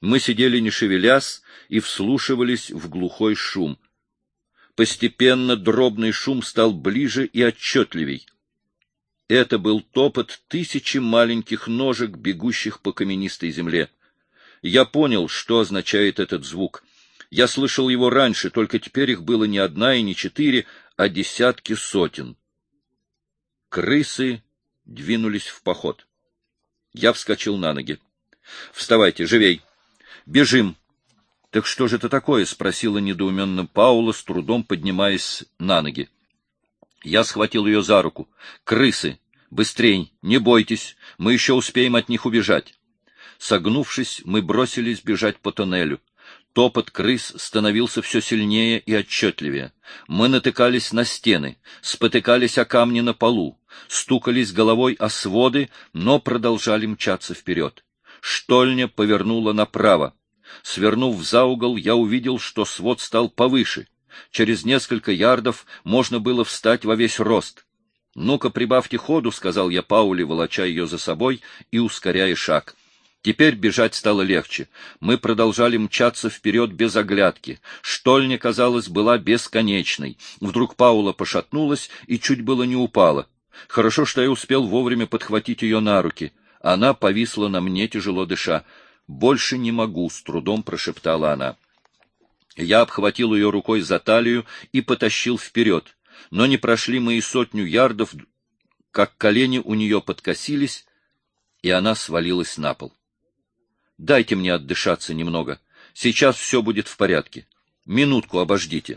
Мы сидели не шевелясь и вслушивались в глухой шум. Постепенно дробный шум стал ближе и отчетливей. Это был топот тысячи маленьких ножек, бегущих по каменистой земле. Я понял, что означает этот звук. Я слышал его раньше, только теперь их было не одна и не 4, а десятки сотен. Крысы двинулись в поход. Я вскочил на ноги. — Вставайте, живей! Бежим! — Так что же это такое? — спросила недоуменно Паула, с трудом поднимаясь на ноги. Я схватил ее за руку. — Крысы! Быстрей! Не бойтесь! Мы еще успеем от них убежать! Согнувшись, мы бросились бежать по тоннелю. Топот крыс становился все сильнее и отчетливее. Мы натыкались на стены, спотыкались о камни на полу, стукались головой о своды, но продолжали мчаться вперед. Штольня повернула направо. Свернув за угол, я увидел, что свод стал повыше. Через несколько ярдов можно было встать во весь рост. — Ну-ка, прибавьте ходу, — сказал я Пауле, волоча ее за собой и ускоряя шаг. Теперь бежать стало легче. Мы продолжали мчаться вперед без оглядки. Штольня, казалось, была бесконечной. Вдруг Паула пошатнулась и чуть было не упала. Хорошо, что я успел вовремя подхватить ее на руки. Она повисла на мне, тяжело дыша. «Больше не могу», — с трудом прошептала она. Я обхватил ее рукой за талию и потащил вперед. Но не прошли мы и 100 ярдов, как колени у нее подкосились, и она свалилась на пол. «Дайте мне отдышаться немного. Сейчас все будет в порядке. Минутку обождите».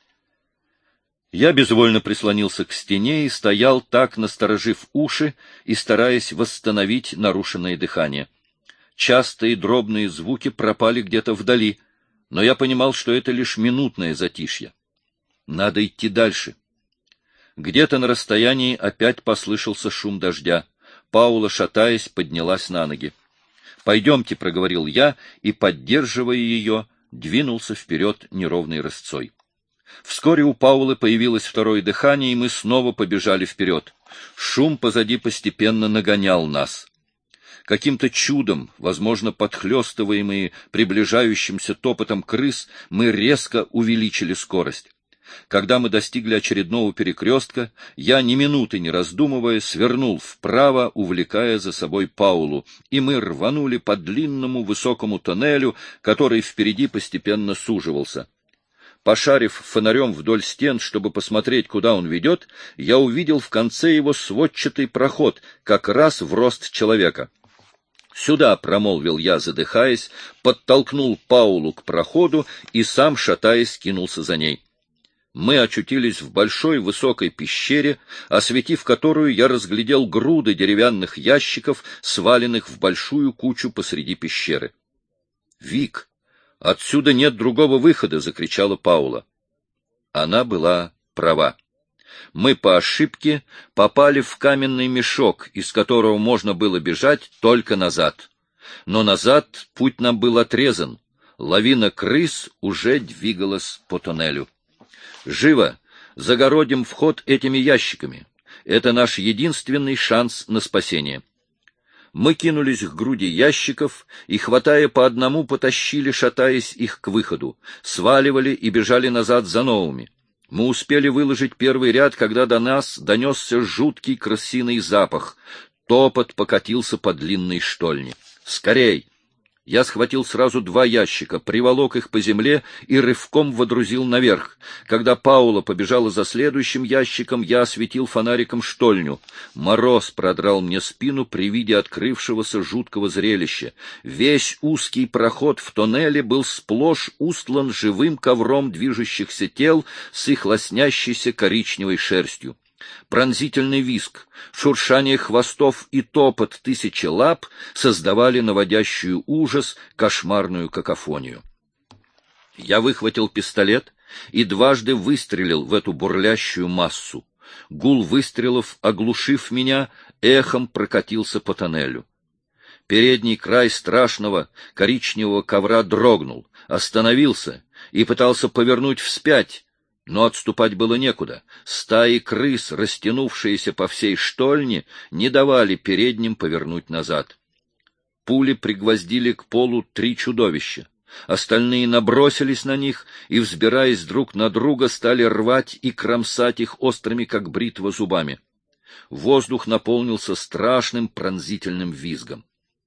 Я безвольно прислонился к стене и стоял так, насторожив уши и стараясь восстановить нарушенное дыхание. Частые дробные звуки пропали где-то вдали, но я понимал, что это лишь минутное затишье. Надо идти дальше. Где-то на расстоянии опять послышался шум дождя. Паула, шатаясь, поднялась на ноги. «Пойдемте», — проговорил я, и, поддерживая ее, двинулся вперед неровной рысцой. Вскоре у Паулы появилось второе дыхание, и мы снова побежали вперед. Шум позади постепенно нагонял нас. Каким-то чудом, возможно, подхлёстываемые приближающимся топотом крыс, мы резко увеличили скорость. Когда мы достигли очередного перекрестка, я, ни минуты не раздумывая, свернул вправо, увлекая за собой Паулу, и мы рванули по длинному высокому тоннелю, который впереди постепенно суживался. Пошарив фонарем вдоль стен, чтобы посмотреть, куда он ведет, я увидел в конце его сводчатый проход, как раз в рост человека. «Сюда», — промолвил я, задыхаясь, подтолкнул Паулу к проходу и сам, шатаясь, кинулся за ней. Мы очутились в большой высокой пещере, осветив которую, я разглядел груды деревянных ящиков, сваленных в большую кучу посреди пещеры. «Вик, отсюда нет другого выхода!» — закричала Паула. Она была права. Мы по ошибке попали в каменный мешок, из которого можно было бежать только назад. Но назад путь нам был отрезан. Лавина крыс уже двигалась по тоннелю. «Живо! Загородим вход этими ящиками. Это наш единственный шанс на спасение». Мы кинулись к груди ящиков и, хватая по одному, потащили, шатаясь, их к выходу, сваливали и бежали назад за новыми. Мы успели выложить первый ряд, когда до нас донесся жуткий крысиный запах. Топот покатился по длинной штольне. «Скорей!» Я схватил сразу 2 ящика, приволок их по земле и рывком водрузил наверх. Когда Паула побежала за следующим ящиком, я осветил фонариком штольню. Мороз продрал мне спину при виде открывшегося жуткого зрелища. Весь узкий проход в тоннеле был сплошь устлан живым ковром движущихся тел с их лоснящейся коричневой шерстью. Пронзительный визг, шуршание хвостов и топот 1000 лап создавали наводящую ужас, кошмарную какофонию. Я выхватил пистолет и дважды выстрелил в эту бурлящую массу. Гул выстрелов, оглушив меня, эхом прокатился по тоннелю. Передний край страшного коричневого ковра дрогнул, остановился и пытался повернуть вспять, но отступать было некуда. Стаи крыс, растянувшиеся по всей штольне, не давали передним повернуть назад. пули пригвоздили к полу 3 чудовища. Остальные набросились на них и, взбираясь друг на друга, стали рвать и кромсать их острыми, как бритва, зубами. Воздух наполнился страшным пронзительным визгом.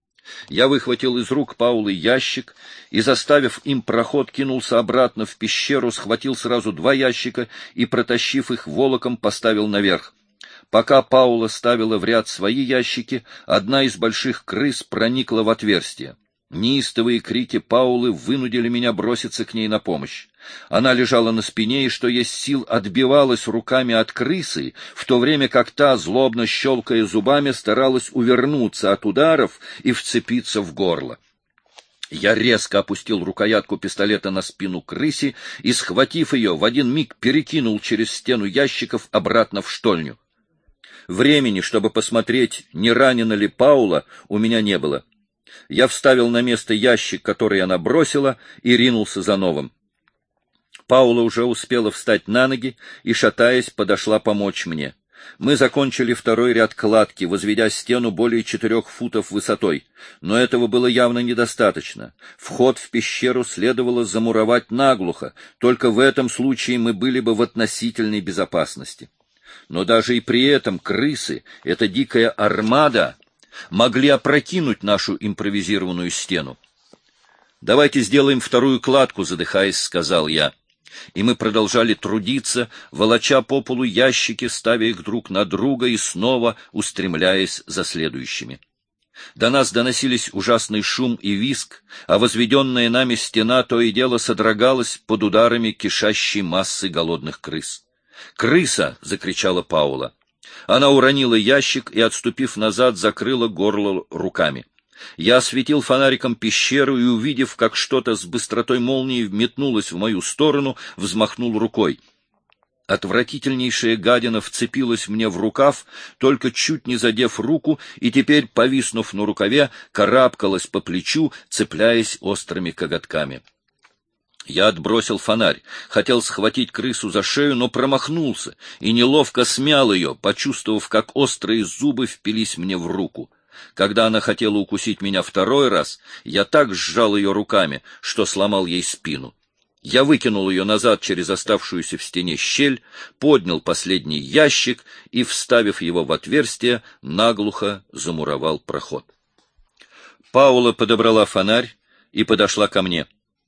Я выхватил из рук Паулы ящик и, заставив им проход, кинулся обратно в пещеру, схватил сразу 2 ящика и, протащив их волоком, поставил наверх. Пока Паула ставила в ряд свои ящики, одна из больших крыс проникла в отверстие. Неистовые крики Паулы вынудили меня броситься к ней на помощь. Она лежала на спине и, что есть сил, отбивалась руками от крысы, в то время как та, злобно щелкая зубами, старалась увернуться от ударов и вцепиться в горло. Я резко опустил рукоятку пистолета на спину крыси и, схватив ее, в один миг перекинул через стену ящиков обратно в штольню. Времени, чтобы посмотреть, не ранена ли Паула, у меня не было. Я вставил на место ящик, который она бросила, и ринулся за новым. Паула уже успела встать на ноги и, шатаясь, подошла помочь мне. Мы закончили 2-й ряд кладки, возведя стену более 4 футов высотой. Но этого было явно недостаточно. Вход в пещеру следовало замуровать наглухо, только в этом случае мы были бы в относительной безопасности. Но даже и при этом крысы, эта дикая армада, могли опрокинуть нашу импровизированную стену. «Давайте сделаем 2-ю кладку», — задыхаясь, сказал я. И мы продолжали трудиться, волоча по полу ящики, ставя их друг на друга и снова устремляясь за следующими. До нас доносились ужасный шум и визг, а возведенная нами стена то и дело содрогалась под ударами кишащей массы голодных крыс. «Крыса!» — закричала Паула. Она уронила ящик и, отступив назад, закрыла горло руками. Я осветил фонариком пещеру и, увидев, как что-то с быстротой молнии метнулось в мою сторону, взмахнул рукой. Отвратительнейшая гадина вцепилась мне в рукав, только чуть не задев руку, и теперь, повиснув на рукаве, карабкалась по плечу, цепляясь острыми коготками. Я отбросил фонарь, хотел схватить крысу за шею, но промахнулся и неловко смял ее, почувствовав, как острые зубы впились мне в руку. Когда она хотела укусить меня 2-й раз, я так сжал ее руками, что сломал ей спину. Я выкинул ее назад через оставшуюся в стене щель, поднял последний ящик и, вставив его в отверстие, наглухо замуровал проход. Паула подобрала фонарь и подошла ко мне.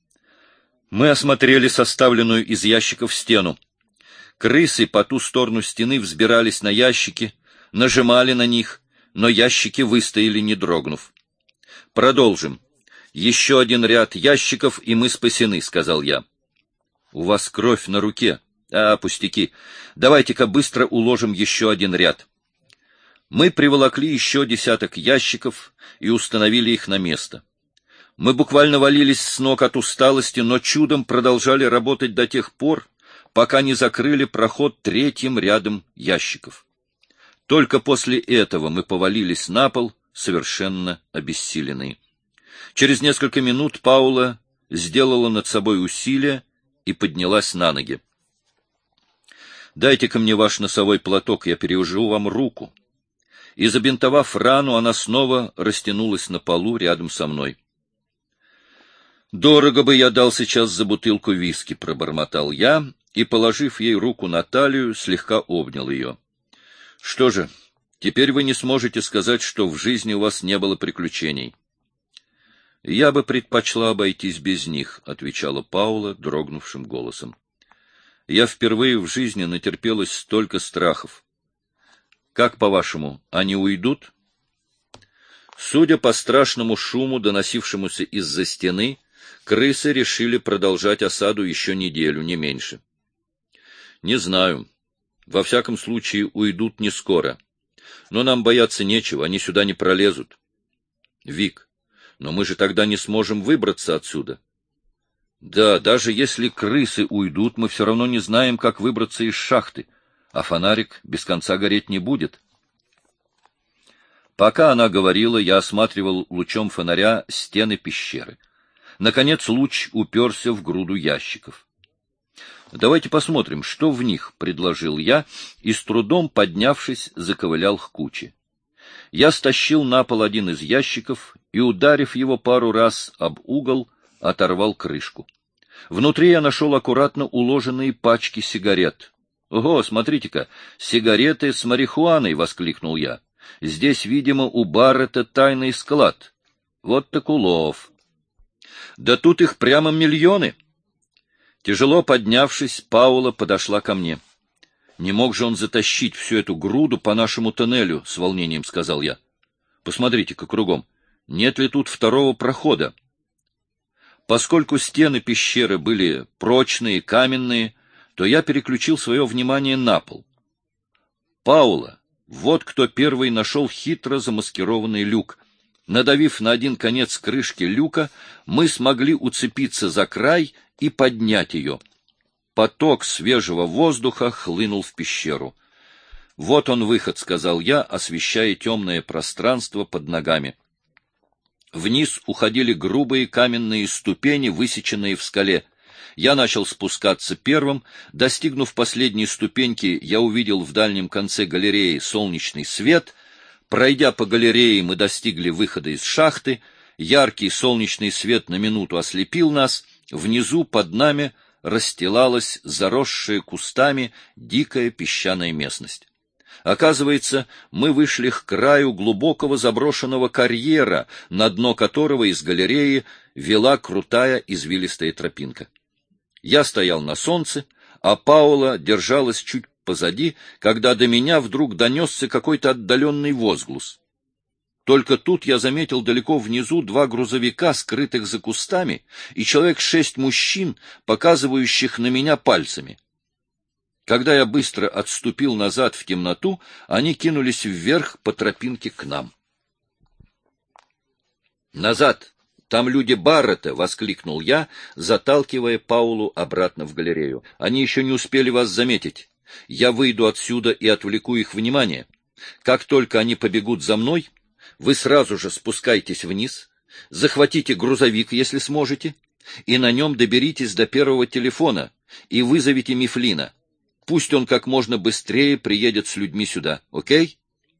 Мы осмотрели составленную из ящиков стену. Крысы по ту сторону стены взбирались на ящики, нажимали на них, но ящики выстояли, не дрогнув. «Продолжим. Еще 1 ряд ящиков, и мы спасены», — сказал я. «У вас кровь на руке». Пустяки. Давайте-ка быстро уложим еще 1 ряд». Мы приволокли еще 10 ящиков и установили их на место. Мы буквально валились с ног от усталости, но чудом продолжали работать до тех пор, пока не закрыли проход 3-м рядом ящиков. Только после этого мы повалились на пол, совершенно обессиленные. Через несколько минут Паула сделала над собой усилие и поднялась на ноги. «Дайте-ка мне ваш носовой платок, я перевяжу вам руку». И, забинтовав рану, она снова растянулась на полу рядом со мной. «Дорого бы я дал сейчас за бутылку виски», — пробормотал я, и, положив ей руку на талию, слегка обнял ее. «Что же, теперь вы не сможете сказать, что в жизни у вас не было приключений». «Я бы предпочла обойтись без них», — отвечала Паула дрогнувшим голосом. «Я впервые в жизни натерпелась столько страхов. Как, по-вашему, они уйдут?» Судя по страшному шуму, доносившемуся из-за стены, крысы решили продолжать осаду еще неделю, не меньше. Не знаю. Во всяком случае, уйдут не скоро. Но нам бояться нечего, они сюда не пролезут. Вик, но мы же тогда не сможем выбраться отсюда. Да, даже если крысы уйдут, мы все равно не знаем, как выбраться из шахты, а фонарик без конца гореть не будет. Пока она говорила, я осматривал лучом фонаря стены пещеры. Наконец луч уперся в груду ящиков. «Давайте посмотрим, что в них», — предложил я, и, с трудом поднявшись, заковылял к куче. Я стащил на пол один из ящиков и, ударив его пару раз об угол, оторвал крышку. Внутри я нашел аккуратно уложенные пачки сигарет. — Ого, смотрите-ка, сигареты с марихуаной! — воскликнул я. — Здесь, видимо, у Баррета тайный склад. Вот так улов. Да тут их прямо миллионы. Тяжело поднявшись, Паула подошла ко мне. — Не мог же он затащить всю эту груду по нашему тоннелю, — с волнением сказал я. — Посмотрите-ка кругом. Нет ли тут второго прохода? Поскольку стены пещеры были прочные, каменные, то я переключил свое внимание на пол. Паула, вот кто первый нашел хитро замаскированный люк. Надавив на один конец крышки люка, мы смогли уцепиться за край и поднять ее. Поток свежего воздуха хлынул в пещеру. — Вот он выход, — сказал я, освещая темное пространство под ногами. Вниз уходили грубые каменные ступени, высеченные в скале. Я начал спускаться первым. Достигнув последней ступеньки, я увидел в дальнем конце галереи солнечный свет. Пройдя по галерее, мы достигли выхода из шахты. Яркий солнечный свет на минуту ослепил нас. Внизу под нами расстилалась заросшая кустами дикая песчаная местность. Оказывается, мы вышли к краю глубокого заброшенного карьера, на дно которого из галереи вела крутая извилистая тропинка. Я стоял на солнце, а Паула держалась чуть позади, когда до меня вдруг донесся какой-то отдаленный возглас. Только тут я заметил далеко внизу два грузовика, скрытых за кустами, и человек 6 мужчин, показывающих на меня пальцами. Когда я быстро отступил назад в темноту, они кинулись вверх по тропинке к нам. «Назад! Там люди Баррета!» — воскликнул я, заталкивая Паулу обратно в галерею. «Они еще не успели вас заметить. Я выйду отсюда и отвлеку их внимание. Как только они побегут за мной, вы сразу же спускайтесь вниз, захватите грузовик, если сможете, и на нем доберитесь до первого телефона и вызовите Мифлина. Пусть он как можно быстрее приедет с людьми сюда, окей?»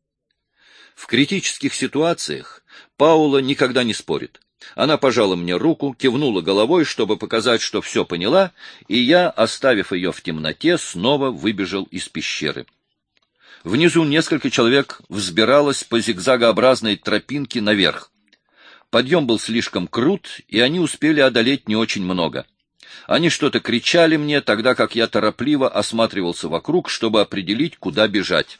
В критических ситуациях Паула никогда не спорит. Она пожала мне руку, кивнула головой, чтобы показать, что все поняла, и я, оставив ее в темноте, снова выбежал из пещеры. Внизу несколько человек взбиралось по зигзагообразной тропинке наверх. Подъем был слишком крут, и они успели одолеть не очень много. Они что-то кричали мне, тогда как я торопливо осматривался вокруг, чтобы определить, куда бежать.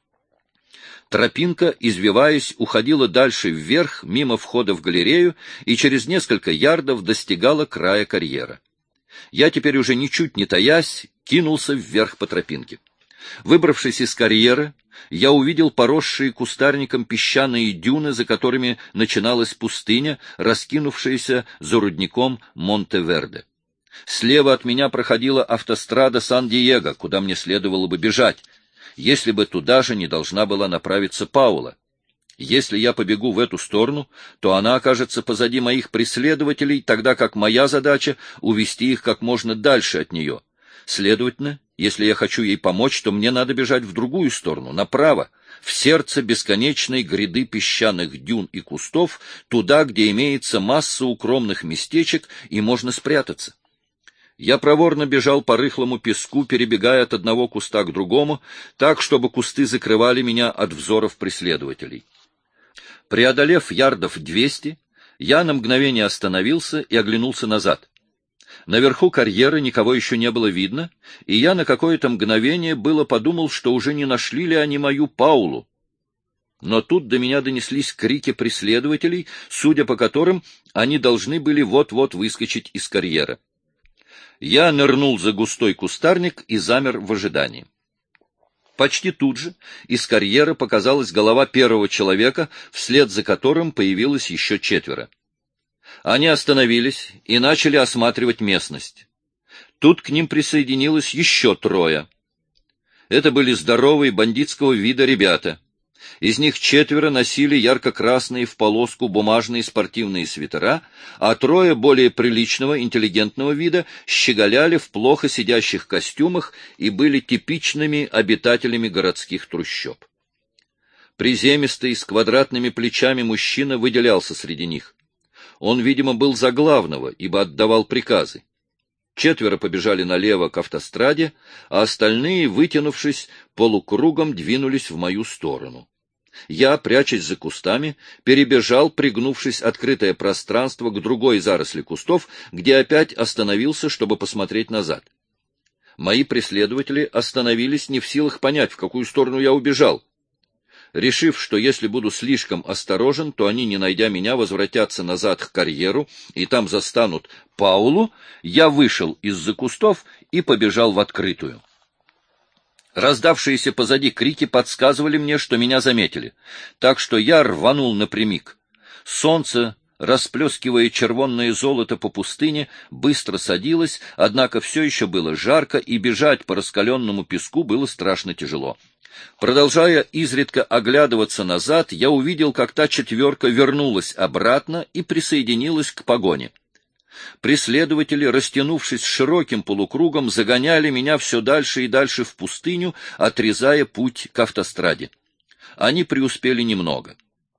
Тропинка, извиваясь, уходила дальше вверх, мимо входа в галерею, и через несколько ярдов достигала края карьера. Я теперь уже ничуть не таясь, кинулся вверх по тропинке. Выбравшись из карьера, я увидел поросшие кустарником песчаные дюны, за которыми начиналась пустыня, раскинувшаяся за рудником Монте-Верде. Слева от меня проходила автострада Сан-Диего, куда мне следовало бы бежать, если бы туда же не должна была направиться Паула. Если я побегу в эту сторону, то она окажется позади моих преследователей, тогда как моя задача — увести их как можно дальше от нее. Следовательно, если я хочу ей помочь, то мне надо бежать в другую сторону, направо, в сердце бесконечной гряды песчаных дюн и кустов, туда, где имеется масса укромных местечек и можно спрятаться. Я проворно бежал по рыхлому песку, перебегая от одного куста к другому, так, чтобы кусты закрывали меня от взоров преследователей. Преодолев ярдов 200, я на мгновение остановился и оглянулся назад. Наверху карьеры никого еще не было видно, и я на какое-то мгновение было подумал, что уже не нашли ли они мою Паулу. Но тут до меня донеслись крики преследователей, судя по которым они должны были вот-вот выскочить из карьера. Я нырнул за густой кустарник и замер в ожидании. Почти тут же из карьера показалась голова первого человека, вслед за которым появилось еще 4. Они остановились и начали осматривать местность. Тут к ним присоединилось еще 3. Это были здоровые бандитского вида ребята. Из них 4 носили ярко-красные в полоску бумажные спортивные свитера, а 3 более приличного, интеллигентного вида щеголяли в плохо сидящих костюмах и были типичными обитателями городских трущоб. Приземистый, с квадратными плечами мужчина выделялся среди них. Он, видимо, был за главного, ибо отдавал приказы. 4 побежали налево к автостраде, а остальные, вытянувшись полукругом, двинулись в мою сторону. Я, прячась за кустами, перебежал, пригнувшись открытое пространство к другой заросли кустов, где опять остановился, чтобы посмотреть назад. Мои преследователи остановились, не в силах понять, в какую сторону я убежал. Решив, что если буду слишком осторожен, то они, не найдя меня, возвратятся назад к карьеру и там застанут Паулу, я вышел из-за кустов и побежал в открытую. Раздавшиеся позади крики подсказывали мне, что меня заметили, так что я рванул напрямик. Солнце, расплескивая червонное золото по пустыне, быстро садилось, однако все еще было жарко, и бежать по раскаленному песку было страшно тяжело. Продолжая изредка оглядываться назад, я увидел, как та 4 вернулась обратно и присоединилась к погоне. Преследователи, растянувшись широким полукругом, загоняли меня все дальше и дальше в пустыню, отрезая путь к автостраде. Они преуспели немного.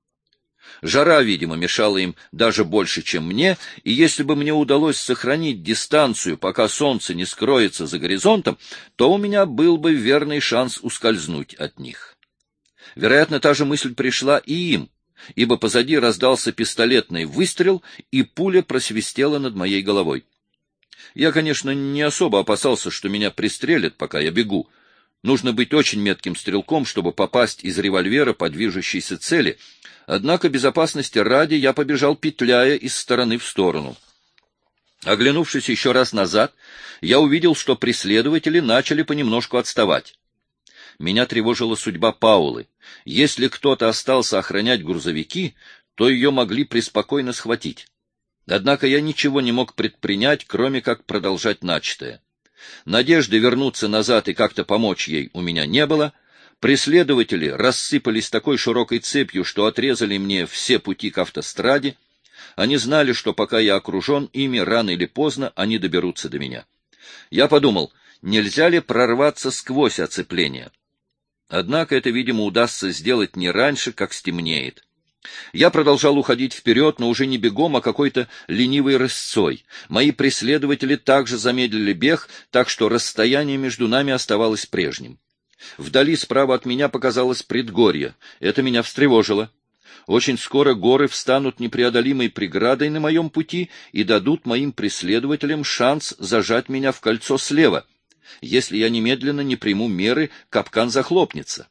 Жара, видимо, мешала им даже больше, чем мне, и если бы мне удалось сохранить дистанцию, пока солнце не скроется за горизонтом, то у меня был бы верный шанс ускользнуть от них. Вероятно, та же мысль пришла и им, ибо позади раздался пистолетный выстрел, и пуля просвистела над моей головой. Я, конечно, не особо опасался, что меня пристрелят, пока я бегу. Нужно быть очень метким стрелком, чтобы попасть из револьвера по движущейся цели. Однако безопасности ради я побежал, петляя из стороны в сторону. Оглянувшись еще раз назад, я увидел, что преследователи начали понемножку отставать. Меня тревожила судьба Паулы. Если кто-то остался охранять грузовики, то ее могли преспокойно схватить. Однако я ничего не мог предпринять, кроме как продолжать начатое. Надежды вернуться назад и как-то помочь ей у меня не было. Преследователи рассыпались такой широкой цепью, что отрезали мне все пути к автостраде. Они знали, что пока я окружен ими, рано или поздно они доберутся до меня. Я подумал, нельзя ли прорваться сквозь оцепление. Однако это, видимо, удастся сделать не раньше, как стемнеет. Я продолжал уходить вперед, но уже не бегом, а какой-то ленивой рысцой. Мои преследователи также замедлили бег, так что расстояние между нами оставалось прежним. Вдали справа от меня показалось предгорье. Это меня встревожило. Очень скоро горы встанут непреодолимой преградой на моем пути и дадут моим преследователям шанс зажать меня в кольцо слева. Если я немедленно не приму меры, капкан захлопнется.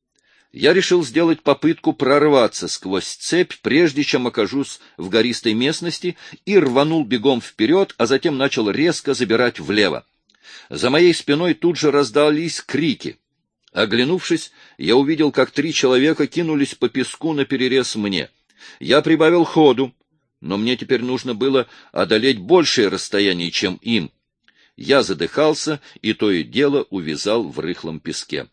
Я решил сделать попытку прорваться сквозь цепь, прежде чем окажусь в гористой местности, и рванул бегом вперед, а затем начал резко забирать влево. За моей спиной тут же раздались крики. Оглянувшись, я увидел, как 3 человека кинулись по песку наперерез мне. Я прибавил ходу, но мне теперь нужно было одолеть большее расстояние, чем им. Я задыхался и то и дело увязал в рыхлом песке.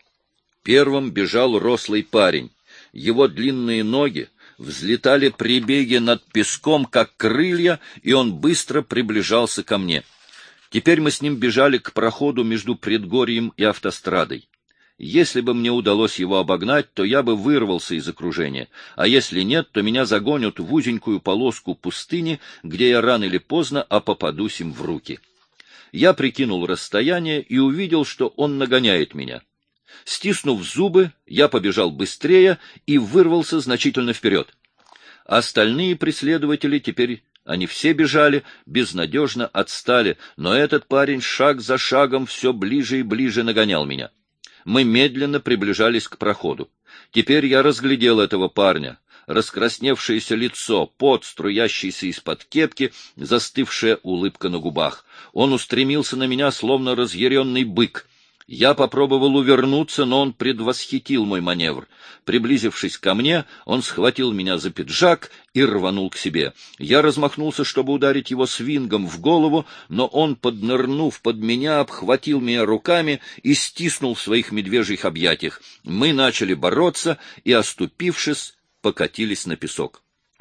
Первым бежал рослый парень. Его длинные ноги взлетали при беге над песком, как крылья, и он быстро приближался ко мне. Теперь мы с ним бежали к проходу между предгорьем и автострадой. Если бы мне удалось его обогнать, то я бы вырвался из окружения, а если нет, то меня загонят в узенькую полоску пустыни, где я рано или поздно попадусь им в руки. Я прикинул расстояние и увидел, что он нагоняет меня. Стиснув зубы, я побежал быстрее и вырвался значительно вперед. Остальные преследователи, теперь они все бежали, безнадежно отстали, но этот парень шаг за шагом все ближе и ближе нагонял меня. Мы медленно приближались к проходу. Теперь я разглядел этого парня. Раскрасневшееся лицо, пот, струящийся из-под кепки, застывшая улыбка на губах. Он устремился на меня, словно разъяренный бык. Я попробовал увернуться, но он предвосхитил мой маневр. Приблизившись ко мне, он схватил меня за пиджак и рванул к себе. Я размахнулся, чтобы ударить его свингом в голову, но он, поднырнув под меня, обхватил меня руками и стиснул в своих медвежьих объятиях. Мы начали бороться и, оступившись, покатились на песок.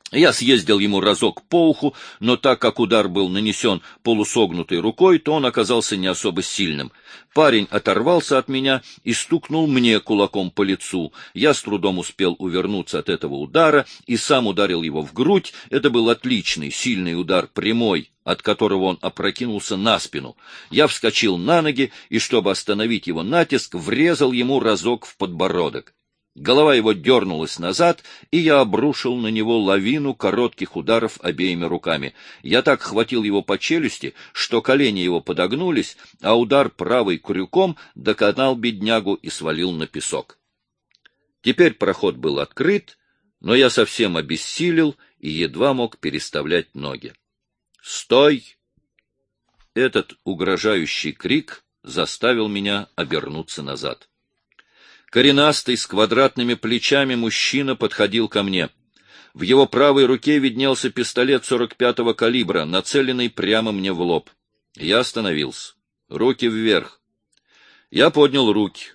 Я съездил ему разок по уху, но так как удар был нанесен полусогнутой рукой, то он оказался не особо сильным. Парень оторвался от меня и стукнул мне кулаком по лицу. Я с трудом успел увернуться от этого удара и сам ударил его в грудь. Это был отличный, сильный удар, прямой, от которого он опрокинулся на спину. Я вскочил на ноги и, чтобы остановить его натиск, врезал ему разок в подбородок. Голова его дернулась назад, и я обрушил на него лавину коротких ударов обеими руками. Я так хватил его по челюсти, что колени его подогнулись, а удар правой крюком доконал беднягу и свалил на песок. Теперь проход был открыт, но я совсем обессилел и едва мог переставлять ноги. «Стой!» Этот угрожающий крик заставил меня обернуться назад. Коренастый, с квадратными плечами мужчина подходил ко мне. В его правой руке виднелся пистолет 45-го калибра, нацеленный прямо мне в лоб. Я остановился. Руки вверх. Я поднял руки.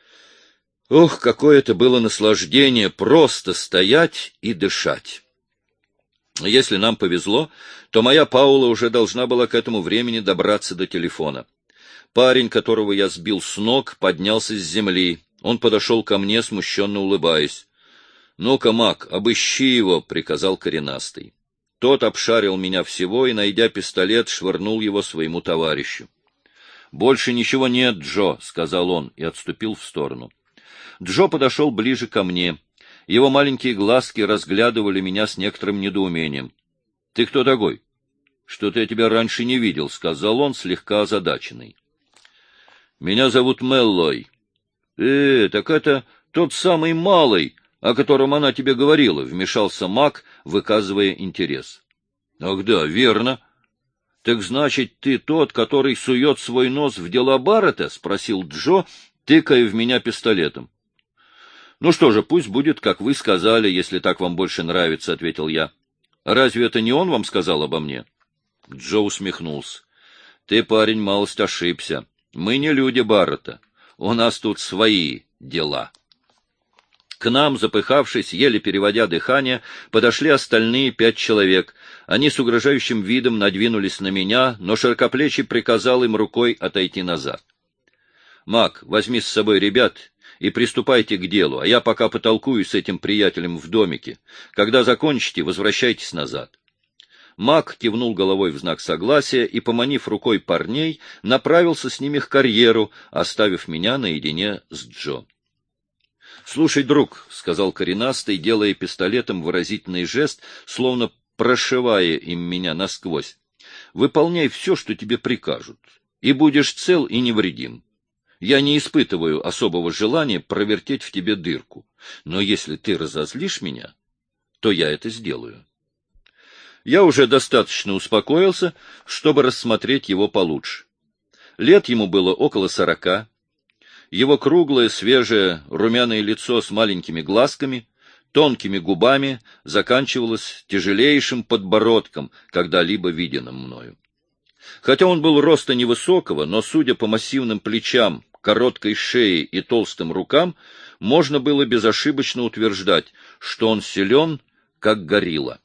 Ох, какое это было наслаждение просто стоять и дышать. Если нам повезло, то моя Паула уже должна была к этому времени добраться до телефона. Парень, которого я сбил с ног, поднялся с земли. Он подошел ко мне, смущенно улыбаясь. — Ну-ка, Мак, обыщи его, — приказал коренастый. Тот обшарил меня всего и, найдя пистолет, швырнул его своему товарищу. — Больше ничего нет, Джо, — сказал он и отступил в сторону. Джо подошел ближе ко мне. Его маленькие глазки разглядывали меня с некоторым недоумением. — Ты кто такой? — Что-то я тебя раньше не видел, — сказал он, слегка озадаченный. — Меня зовут Меллой. Так это тот самый малый, о котором она тебе говорила, — вмешался Мак, выказывая интерес. — Ах да, верно. — Так значит, ты тот, который сует свой нос в дела Баррета? — спросил Джо, тыкая в меня пистолетом. — Ну что же, пусть будет, как вы сказали, если так вам больше нравится, — ответил я. — Разве это не он вам сказал обо мне? Джо усмехнулся. — Ты, парень, малость ошибся. Мы не люди Баррета. У нас тут свои дела. К нам, запыхавшись, еле переводя дыхание, подошли остальные 5 человек. Они с угрожающим видом надвинулись на меня, но широкоплечий приказал им рукой отойти назад. — Мак, возьми с собой ребят и приступайте к делу, а я пока потолкую с этим приятелем в домике. Когда закончите, возвращайтесь назад. Мак кивнул головой в знак согласия и, поманив рукой парней, направился с ними к карьеру, оставив меня наедине с Джо. — Слушай, друг, — сказал коренастый, делая пистолетом выразительный жест, словно прошивая им меня насквозь, — выполняй все, что тебе прикажут, и будешь цел и невредим. Я не испытываю особого желания провертеть в тебе дырку, но если ты разозлишь меня, то я это сделаю. Я уже достаточно успокоился, чтобы рассмотреть его получше. Лет ему было около 40. Его круглое, свежее, румяное лицо с маленькими глазками, тонкими губами заканчивалось тяжелейшим подбородком, когда-либо виденным мною. Хотя он был роста невысокого, но, судя по массивным плечам, короткой шее и толстым рукам, можно было безошибочно утверждать, что он силен, как горилла.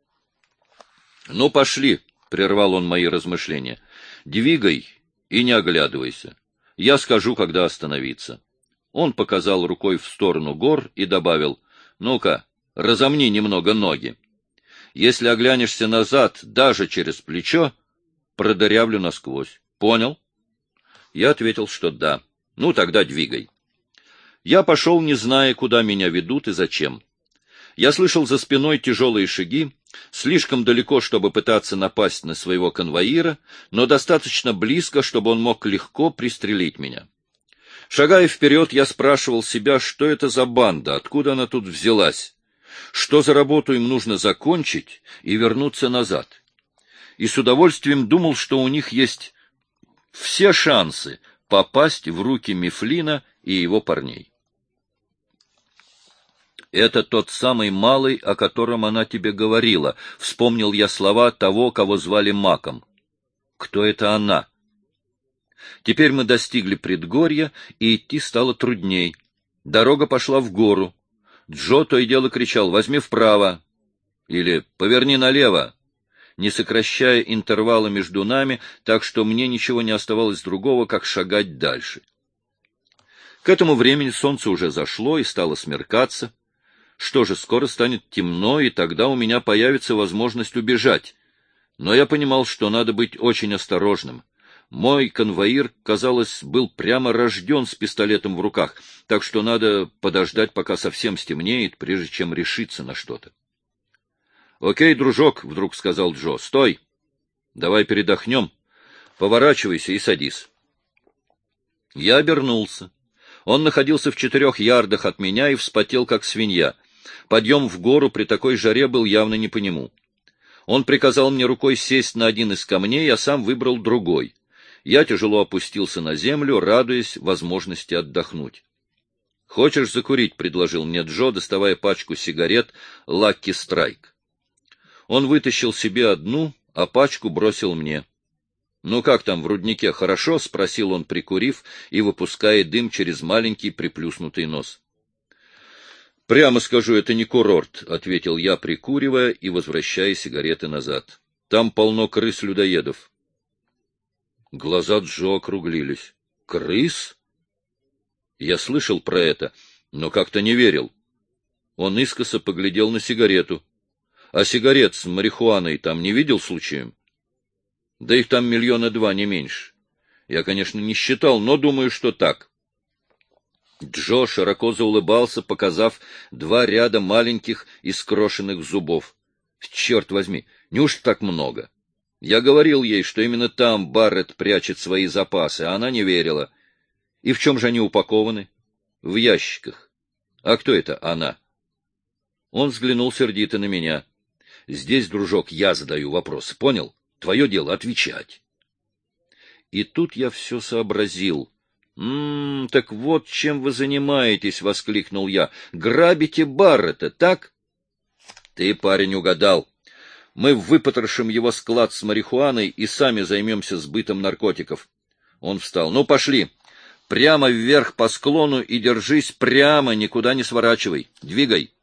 — Ну, пошли, — прервал он мои размышления. — Двигай и не оглядывайся. Я скажу, когда остановиться. Он показал рукой в сторону гор и добавил: — Ну-ка, разомни немного ноги. Если оглянешься назад, даже через плечо, продырявлю насквозь. Понял? Я ответил, что да. Ну, тогда двигай. Я пошел, не зная, куда меня ведут и зачем. Я слышал за спиной тяжелые шаги, слишком далеко, чтобы пытаться напасть на своего конвоира, но достаточно близко, чтобы он мог легко пристрелить меня. Шагая вперед, я спрашивал себя, что это за банда, откуда она тут взялась, что за работу им нужно закончить и вернуться назад. И с удовольствием думал, что у них есть все шансы попасть в руки Мифлина и его парней. «Это тот самый малый, о котором она тебе говорила», — вспомнил я слова того, кого звали Маком. «Кто это она?» Теперь мы достигли предгорья, и идти стало трудней. Дорога пошла в гору. Джо то и дело кричал: «Возьми вправо». Или «поверни налево», не сокращая интервала между нами, так что мне ничего не оставалось другого, как шагать дальше. К этому времени солнце уже зашло и стало смеркаться. Что же, скоро станет темно, и тогда у меня появится возможность убежать. Но я понимал, что надо быть очень осторожным. Мой конвоир, казалось, был прямо рожден с пистолетом в руках, так что надо подождать, пока совсем стемнеет, прежде чем решиться на что-то. — Окей, дружок, — вдруг сказал Джо, — стой. Давай передохнем. Поворачивайся и садись. Я обернулся. Он находился в 4 ярдах от меня и вспотел, как свинья. Подъем в гору при такой жаре был явно не по нему. Он приказал мне рукой сесть на один из камней, а сам выбрал другой. Я тяжело опустился на землю, радуясь возможности отдохнуть. — Хочешь закурить? — предложил мне Джо, доставая пачку сигарет «Лаки Страйк». Он вытащил себе одну, а пачку бросил мне. — Ну как там в руднике, хорошо? — спросил он, прикурив и выпуская дым через маленький приплюснутый нос. — Прямо скажу, это не курорт, — ответил я, прикуривая и возвращая сигареты назад. — Там полно крыс-людоедов. Глаза Джо округлились. — Крыс? Я слышал про это, но как-то не верил. Он искоса поглядел на сигарету. А сигарет с марихуаной там не видел случаем? Да их там 2 миллиона, не меньше. Я, конечно, не считал, но думаю, что так. Джо широко заулыбался, показав 2 ряда маленьких и скрошенных зубов. Черт возьми, неужто так много? Я говорил ей, что именно там Барретт прячет свои запасы, а она не верила. И в чем же они упакованы? В ящиках. А кто это она? Он взглянул сердито на меня. Здесь, дружок, я задаю вопросы, понял? Твое дело отвечать. И тут я все сообразил. Так вот чем вы занимаетесь, — воскликнул я. — Грабите Барретта, так? — Ты, парень, угадал. Мы выпотрошим его склад с марихуаной и сами займемся сбытом наркотиков. Он встал. — Ну, пошли. Прямо вверх по склону и держись прямо, никуда не сворачивай. Двигай.